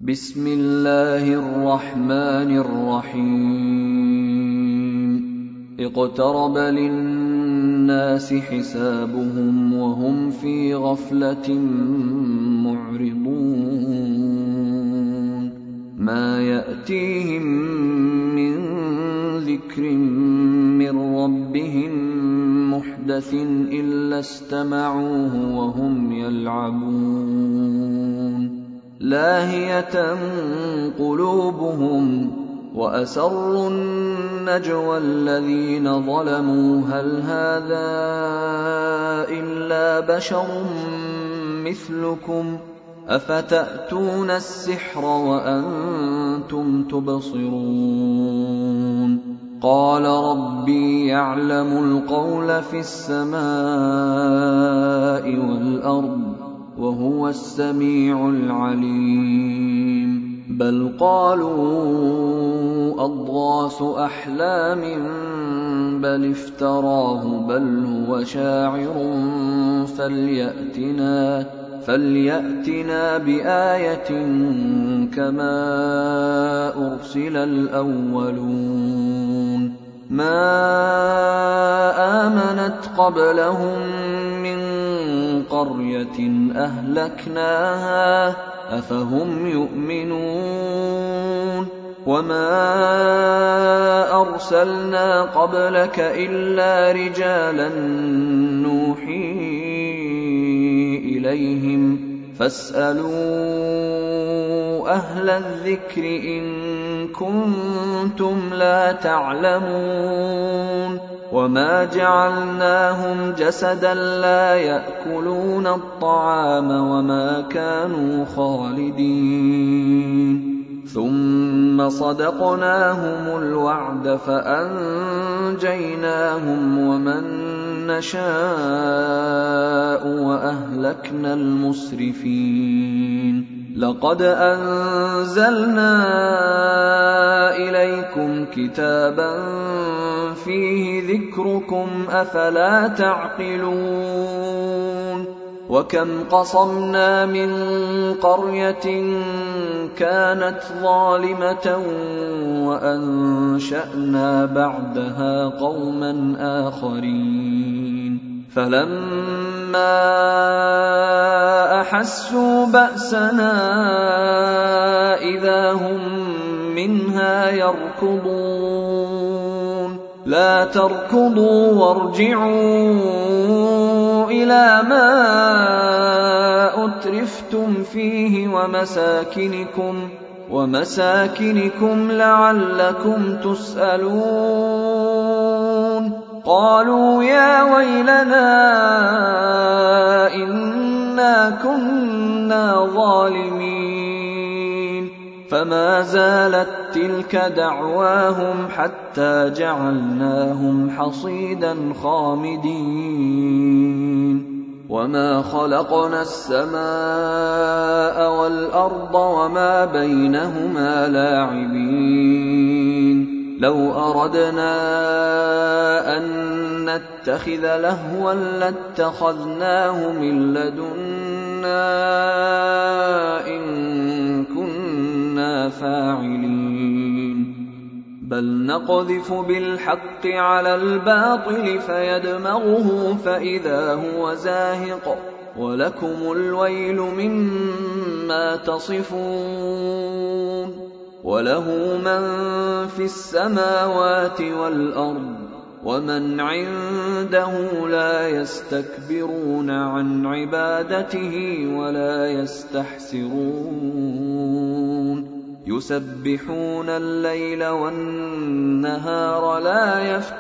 بسم الله الرحمن الرحيم اقترب للناس حسابهم وهم في غفلة معرضون ما يأتيهم من ذكر من ربهم محدث إلا استمعوه وهم يلعبون لاهية قلوبهم وأسروا النجوى الذين ظلموا هل هذا إلا بشر مثلكم أفتأتون السحر وأنتم تبصرون قال ربي يعلم القول في السماء والأرض وهو السميع العليم بل قالوا أضغاث أحلام بل افتراه بل هو شاعر فليأتنا بآية كما أرسل الأولون ما آمنت قبلهم من قرية أهلكناها أفهم يؤمنون وما أرسلنا قبلك إلا رجالا نوحي إليهم فاسألوا أهل الذكر إن كنتم لا تعلمون وما جعلناهم جسدا لا يأكلون الطعام وما كانوا خالدين ثم صدقناهم الوعد فأنجيناهم ومن نشاء وأهلكنا المسرفين لقد أنزلنا إليكم كتابا فيه ذكركم أفلا تعقلون وكم قصمنا من قرية كانت ظالمة وأنشأنا بعدها قوما آخرين فلما أحسوا بأسنا إذا هم منها يركضون لا تركضوا وارجعوا إلى ما أترفتم فيه ومساكنكم لعلكم تسألون قالوا يا ويلنا إنا كنا ظالمين فما زالت تلك دعواهم حتى جعلناهم حصيدا خامدين وما خلقنا السماء والأرض وما بينهما لاعبين لو أردنا أن نتخذ لهوا لاتخذناه من لدنا إن كنا فاعلين بل نقذف بالحق على الباطل فيدمغه فإذا هو زاهق ولكم الويل مما تصفون وله من في السماوات والأرض ومن عنده لا يستكبرون عن عبادته ولا يستحسرون يسبحون الليل والنهار لا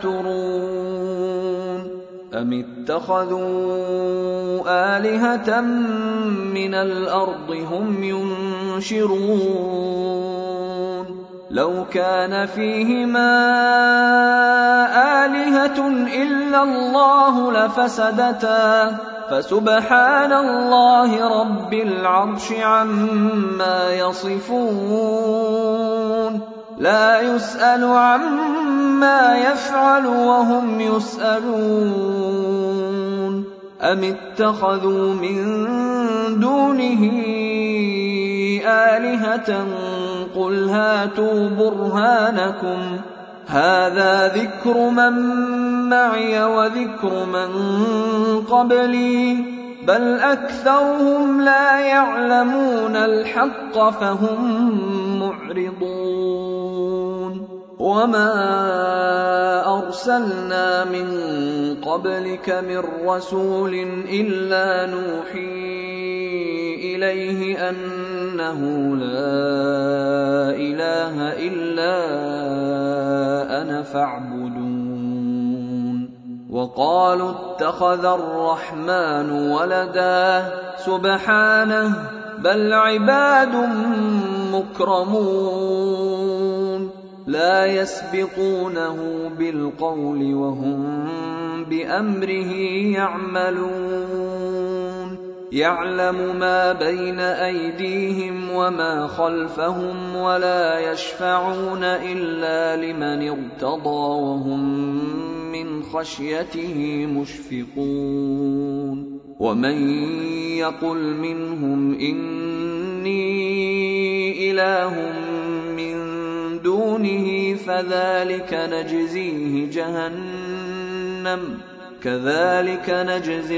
يفترون أم اتخذوا آلهة من الأرض هم ينشرون لو كان فيهما آلهة إلا الله لفسدتا فسبحان الله رب العرش عما يصفون لا يسأل عما يفعل وهم يسألون أم اتخذوا من دونه آلهة قل هاتوا برهانكم هذا ذكر من معي وذكر من قبلي بل أكثرهم لا يعلمون الحق فهم معرضون وما أرسلنا من قبلك من رسول إلا نوحي إليه أنه لا إله إلا أنا فاعبدون وقالوا اتخذ الرحمن ولدا سبحانه بل عباد مكرمون لا يسبقونه بالقول وهم بأمره يعملون يعلم ما بين أيديهم وما خلفهم ولا يشفعون إلا لمن ارتضى وهم من خشيته مشفقون ومن يقل منهم إني إله من دونه فذلك نجزيه جهنم كذلك نجزي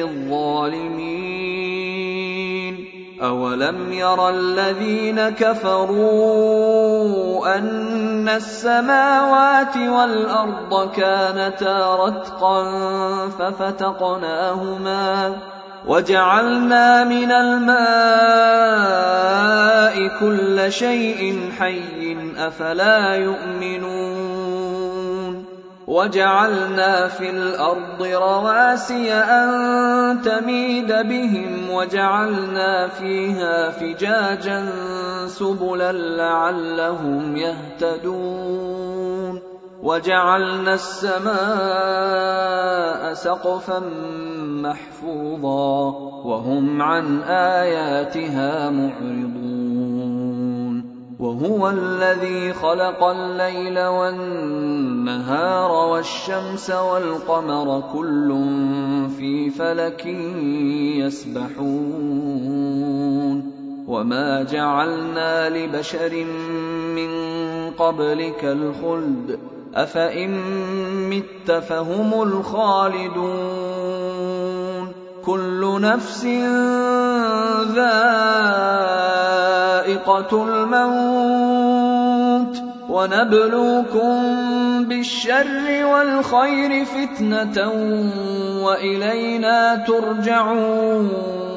الظالمين أولم ير الذين كفروا أن السماوات والأرض كانتا رتقا ففتقناهما وجعلنا من الماء كل شيء حي أفلا يؤمنون وجعلنا في الأرض رواسي أن تميد بهم وجعلنا فيها فجاجا سبلا لعلهم يهتدون وجعلنا السماء سقفا محفوظا وهم عن آياتها معرضون وهو الذي خلق الليل والنهار والشمس والقمر كل في فلك يسبحون وما جعلنا لبشر من قبلك الخلد أفإن مت فهم الخالدون كل نفس ذائقة الموت ونبلوكم بالشر والخير فتنة وإلينا ترجعون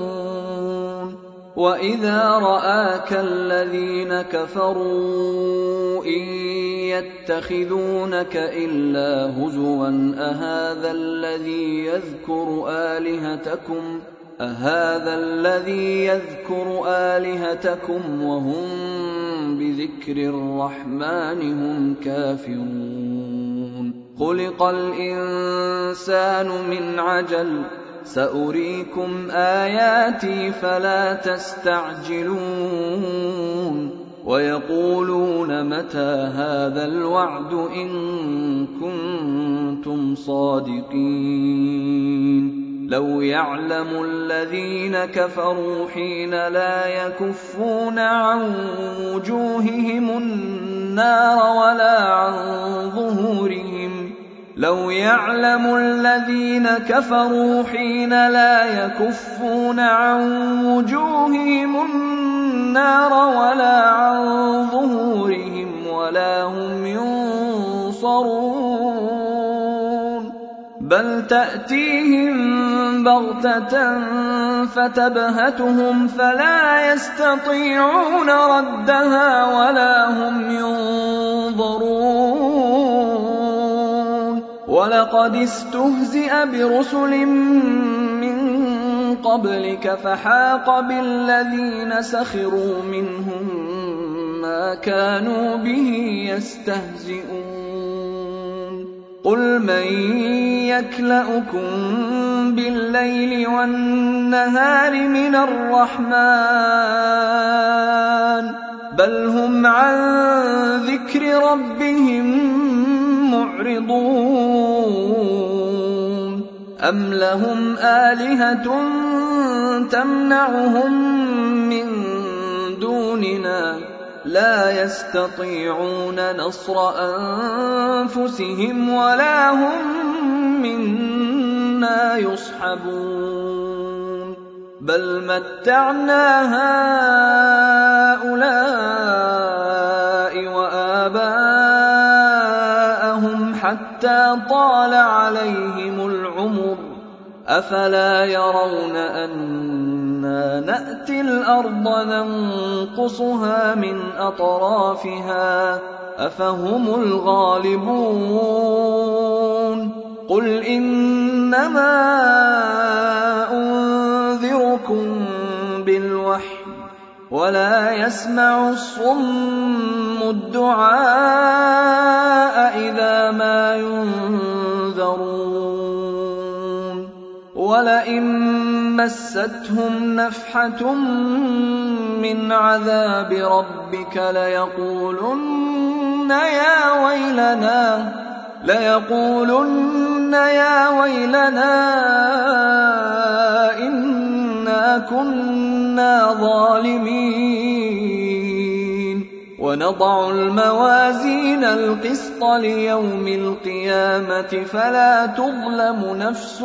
وإذا رآك الذين كفروا إن يتخذونك إلا هزوا أهذا الذي يذكر آلهتكم وهم بذكر الرحمن هم كافرون خلق الإنسان من عجل سأريكم آياتي فلا تستعجلون ويقولون متى هذا الوعد إن كنتم صادقين لو يعلم الذين كفروا حين لا يكفون عن وجوههم النار ولا عن ظهورهم لو يعلم الذين كفروا حين لا يكفون عن وجوههم النار ولا عن ظهورهم ولا هم ينصرون بل تأتيهم بغتة فتبهتهم فلا يستطيعون ردها ولا هم ينظرون ولقد استهزئ برسل من قبلك فحاق بالذين سخروا منهم ما كانوا به يستهزئون قل من يكلؤكم بالليل والنهار من الرحمن بل هم عن ذكر ربهم معرضون أم لهم آلهة تمنعهم من دون دوننا لا يستطيعون نصر أنفسهم ولا هم منا يصحبون بل متعنا هؤلاء وآباءهم حتى طال عليهم العمر أفلا يرون أنا نأتي الأرض ننقصها من أطرافها أفهم الغالبون قل إنما أنذركم بالوحي ولا يسمع الصم الدعاء إذا ما ينذرون ولئن مستهم نفحة من عذاب ربك ليقولن يا ويلنا إنا كنا ظالمين ونضع الموازين القسط ليوم القيامة فلا تظلم نفس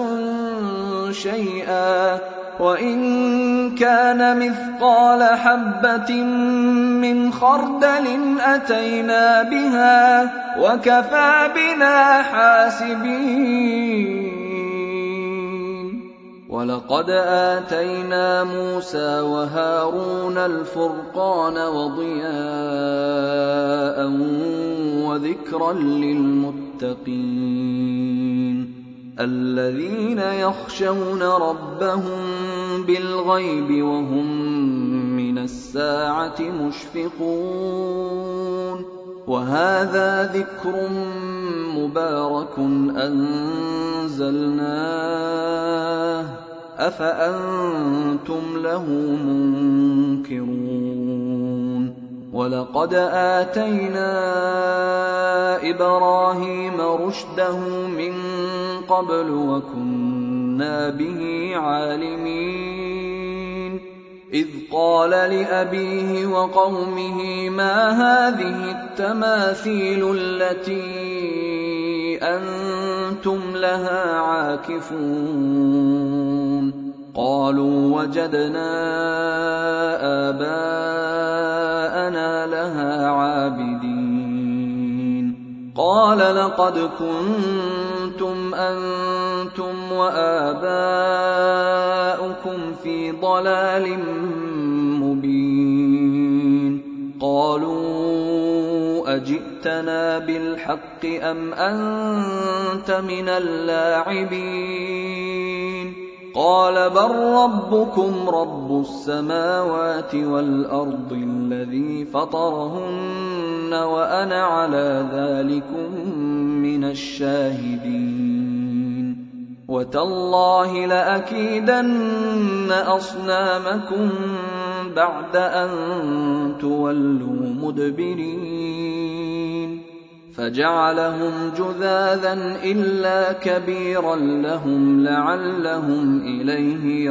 شيئا وإن كان مثقال حبة من خردل أتينا بها وكفى بنا حاسبين ولقد آتينا موسى وهارون الفرقان وضياء وذكرا للمتقين الذين يخشون ربهم بالغيب وهم من الساعة مشفقون وهذا ذكر مبارك أنزلناه أفأنتم له منكرون ولقد آتينا إبراهيم رشده من قبل وكنا به عالمين إذ قال لأبيه وقومه ما هذه التماثيل التي أنتم لها عاكفون قالوا وجدنا آباءنا لها عابدين قال لقد كنتم أنتم وآباؤكم في ضلال مبين قالوا أجئتنا بالحق أم أنت من اللاعبين قال بل ربكم رب السماوات والأرض الذي فطرهن وأنا على ذلكم من الشاهدين وتالله لأكيدن أصنامكم بعد أن تولوا مدبرين فجعلهم جذاذا إلا كبيرا لهم لعلهم إليه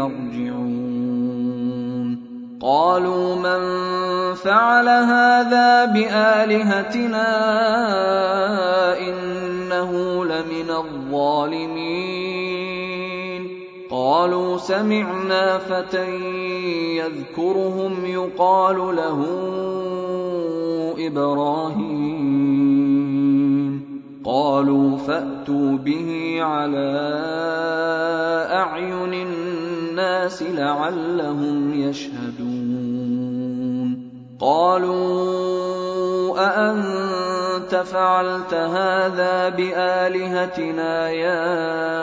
يرجعون قالوا من فعل هذا بآلهتنا إنه لمن الظالمين قالوا سمعنا فتى يذكرهم يقال له إبراهيم قالوا فأتوا به على أعين الناس لعلهم يشهدون قالوا أأنت فعلت هذا بآلهتنا يا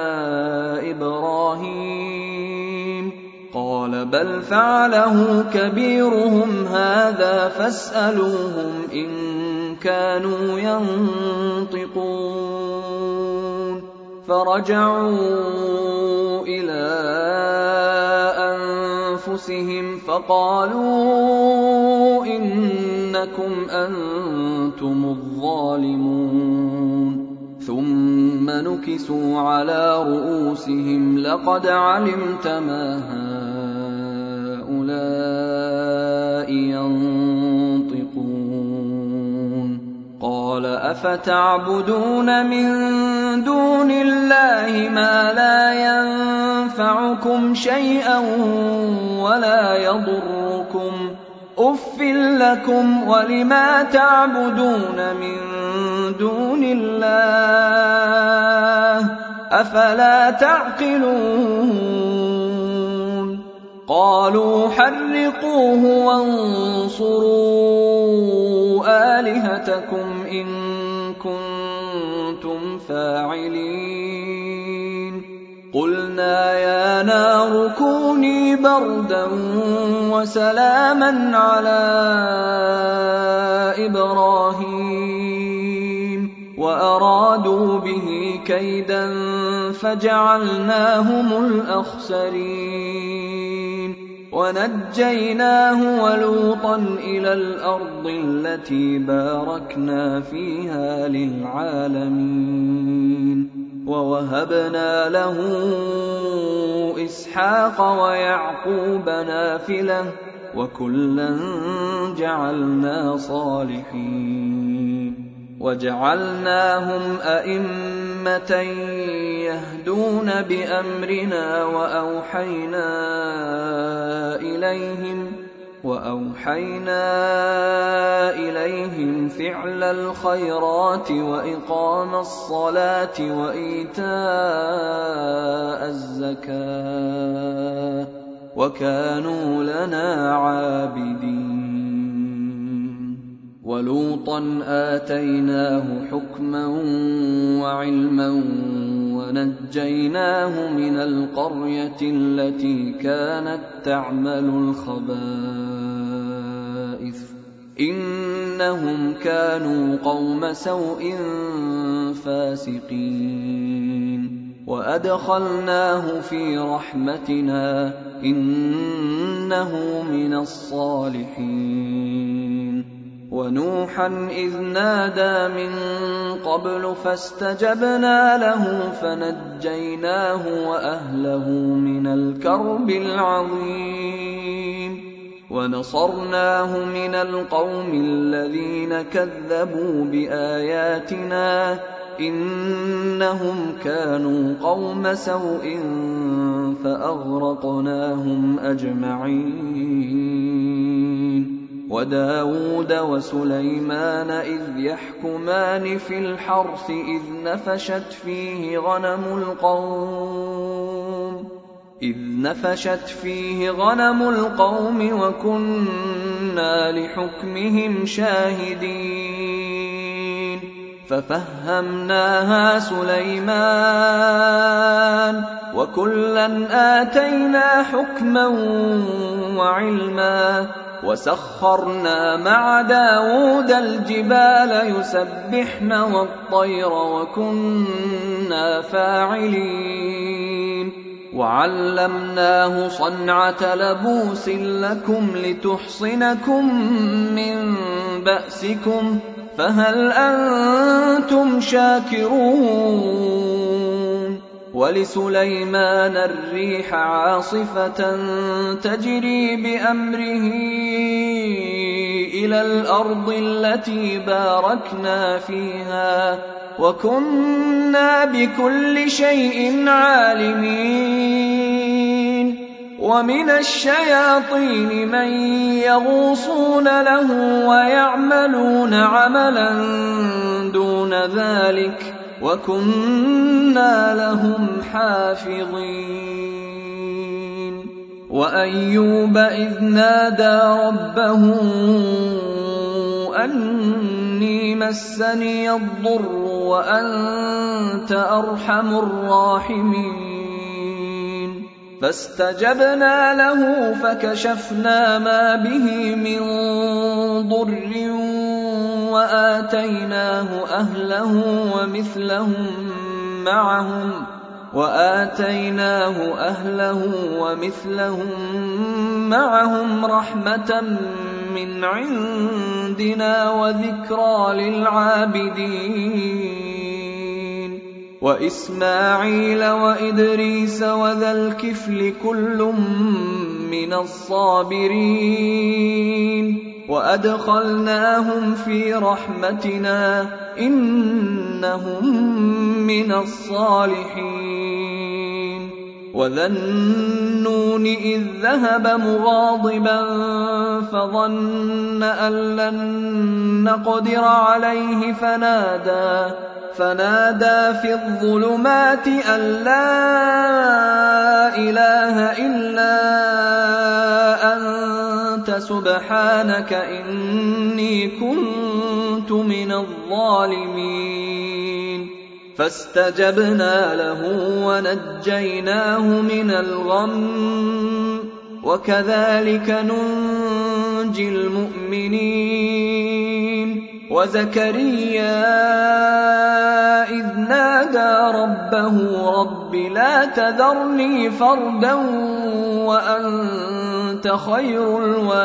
إبراهيم قال بل فعله كبيرهم هذا فاسألوهم إن كانوا ينطقون فرجعوا إلى أنفسهم فقالوا إنكم أنتم الظالمون ثم نكسوا على رؤوسهم لقد علمت ما هؤلاء ينطقون ينطقون قال أفتعبدون من دون الله ما لا ينفعكم شيئا ولا يضركم أف لكم ولما تعبدون من دون الله أفلا تعقلون قالوا حرقوه وانصروا آلهتكم إن كنتم فاعلين قلنا يا نار كوني بردا وسلاما على إبراهيم وأرادوا به كيدا فجعلناهم الأخسرين ونجيناه ولوطا إلى الأرض التي باركنا فيها للعالمين ووهبنا له إسحاق ويعقوب نافلة وكلا جعلنا صالحين وجعلناهم أئمة يهدون بأمرنا وأوحينا إليهم فعل الخيرات وإقام الصلاة وإيتاء الزكاة وكانوا لنا عابدين ولوطا آتيناه حكما وعلما ونجيناه من القرية التي كانت تعمل الخبائث إنهم كانوا قوم سوء فاسقين وأدخلناه في رحمتنا إنه من الصالحين ونوحا إذ نادى من قبل فاستجبنا له فنجيناه وأهله من الكرب العظيم ونصرناه من القوم الذين كذبوا بآياتنا إنهم كانوا قوم سوء فأغرقناهم أجمعين وداود وسليمان إذ يحكمان في الحرث إذ نفشت فيه غنم القوم وكنا لحكمهم شاهدين ففهمناها سليمان وكلا آتينا حكما وعلما وسخرنا مع داود الجبال يسبحن والطير وكنا فاعلين وعلمناه صنعة لبوس لكم لتحصنكم من بأسكم فهل أنتم شاكرون ولسليمان الريح عاصفة تجري بأمره إلى الأرض التي باركنا فيها وكنا بكل شيء عالمين ومن الشياطين من يغوصون له ويعملون عملا دون ذلك وكنا لهم حافظين وأيوب إذ نادى ربه أني مسني الضر وأنت أرحم الراحمين فاستجبنا له فكشفنا ما به من ضر وآتيناه أهله ومثلهم معهم رحمة من عندنا وذكرى للعابدين وإسماعيل وإدريس وذا الكفل كل من الصابرين وأدخلناهم في رحمتنا إنهم من الصالحين وذا النون إذ ذهب مغاضبا فظن أن لن نقدر عليه فنادى في الظلمات أن لا إله إلا أنت سبحانك إني كنت من الظالمين فاستجبنا له ونجيناه من الغم وكذلك ننجي المؤمنين وزكريا إذ نادى ربه رب لا تذرني فردا وأنت خير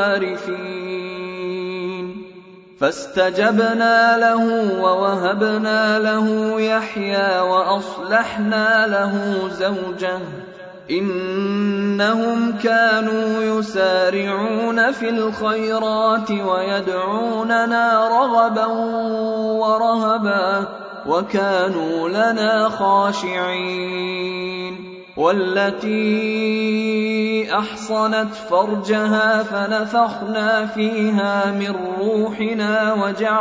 الوارثين فاستجبنا له ووهبنا له يحيى وأصلحنا له زوجه إنهم كانوا يسارعون في الخيرات ويدعوننا رغبا ورهبا وكانوا لنا خاشعين والتي أحصنت فرجها فنفخنا فيها من روحنا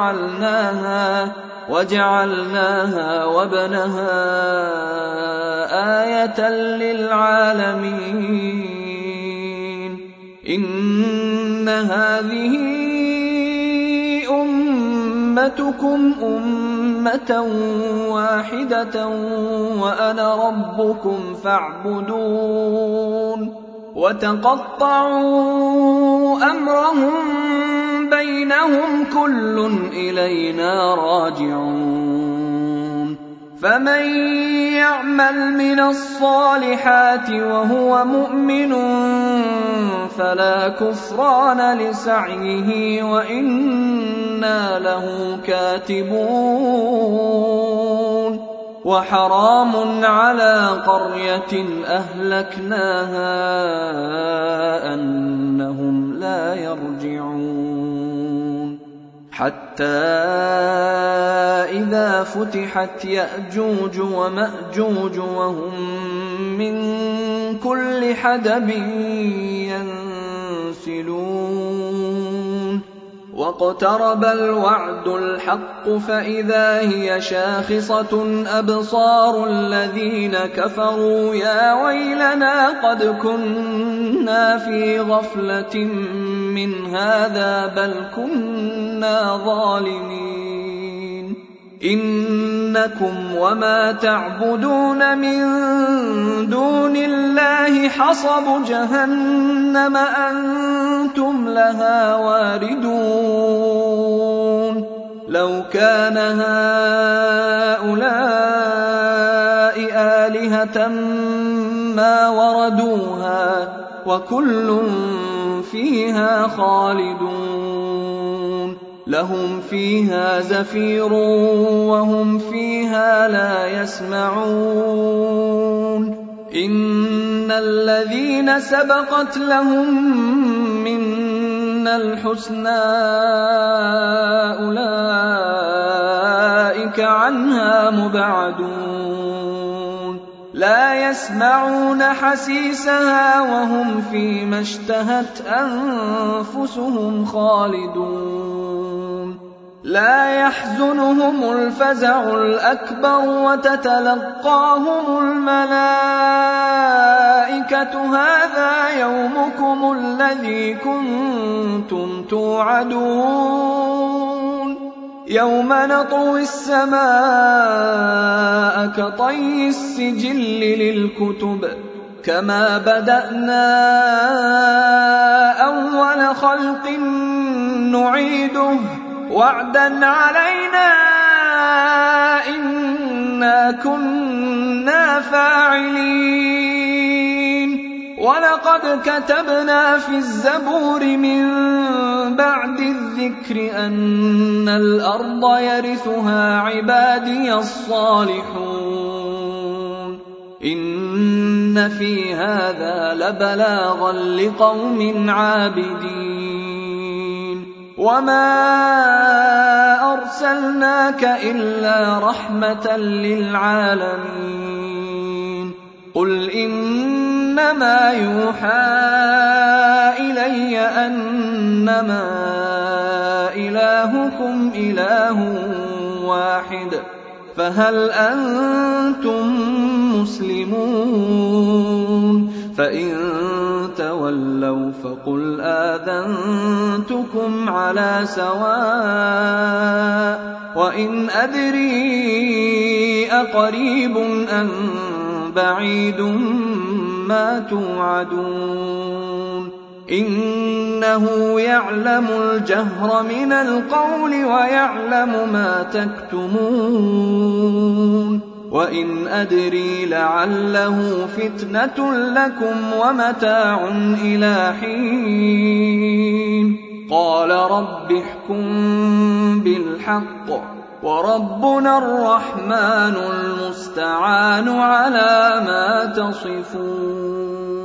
وجعلناها وابنها آية للعالمين إن هذه أمتكم أمة واحدة وأنا ربكم فاعبدون وتقطعوا أمرهم بينهم كل إلينا راجعون فمن يعمل من الصالحات وهو مؤمن فلا كفران لسعيه وإنا له كاتبون وحرام على قرية أهلكناها أنهم لا يرجعون حتى إذا فتحت يأجوج ومأجوج وهم من كل حدب ينسلون واقترب الوعد الحق فإذا هي شاخصة أبصار الذين كفروا يا ويلنا قد كنا في غفلة من هذا بل كنا ظالمين إنكم وما تعبدون من دون الله حصب جهنم أنتم لها واردون لو كان هؤلاء آلهة ما وردوها وكل فيها خالدون لهم فيها زفير وهم فيها لا يسمعون إن الذين سبقت لهم منا الحسنى أولئك عنها مبعدون لا يسمعون حسيسها وهم فيما اشتهت أنفسهم خالدون لا يحزنهم الفزع الأكبر وتتلقاهم الملائكة هذا يومكم الذي كنتم توعدون يوم نطوي السماء كطي السجل للكتب كما بدأنا أول خلق نعيده وعدا علينا إنا كنا فاعلين ولقد كتبنا في الزبور من بعد الذكر أن الأرض يرثها عبادي الصالحون إن في هذا لبلاغا لقوم عابدين وما أرسلناك إلا رحمة للعالمين قل إنما يوحى إلي أنما إلهكم إله واحد فهل أنتم مسلمون فإن تولوا فقل آذنتكم على سواء وإن أدري أقريب أم بعيد ما توعدون إنه يعلم الجهر من القول ويعلم ما تكتمون وإن أدري لعله فتنة لكم ومتاع إلى حين قال رب احكم بالحق وربنا الرحمن المستعان على ما تصفون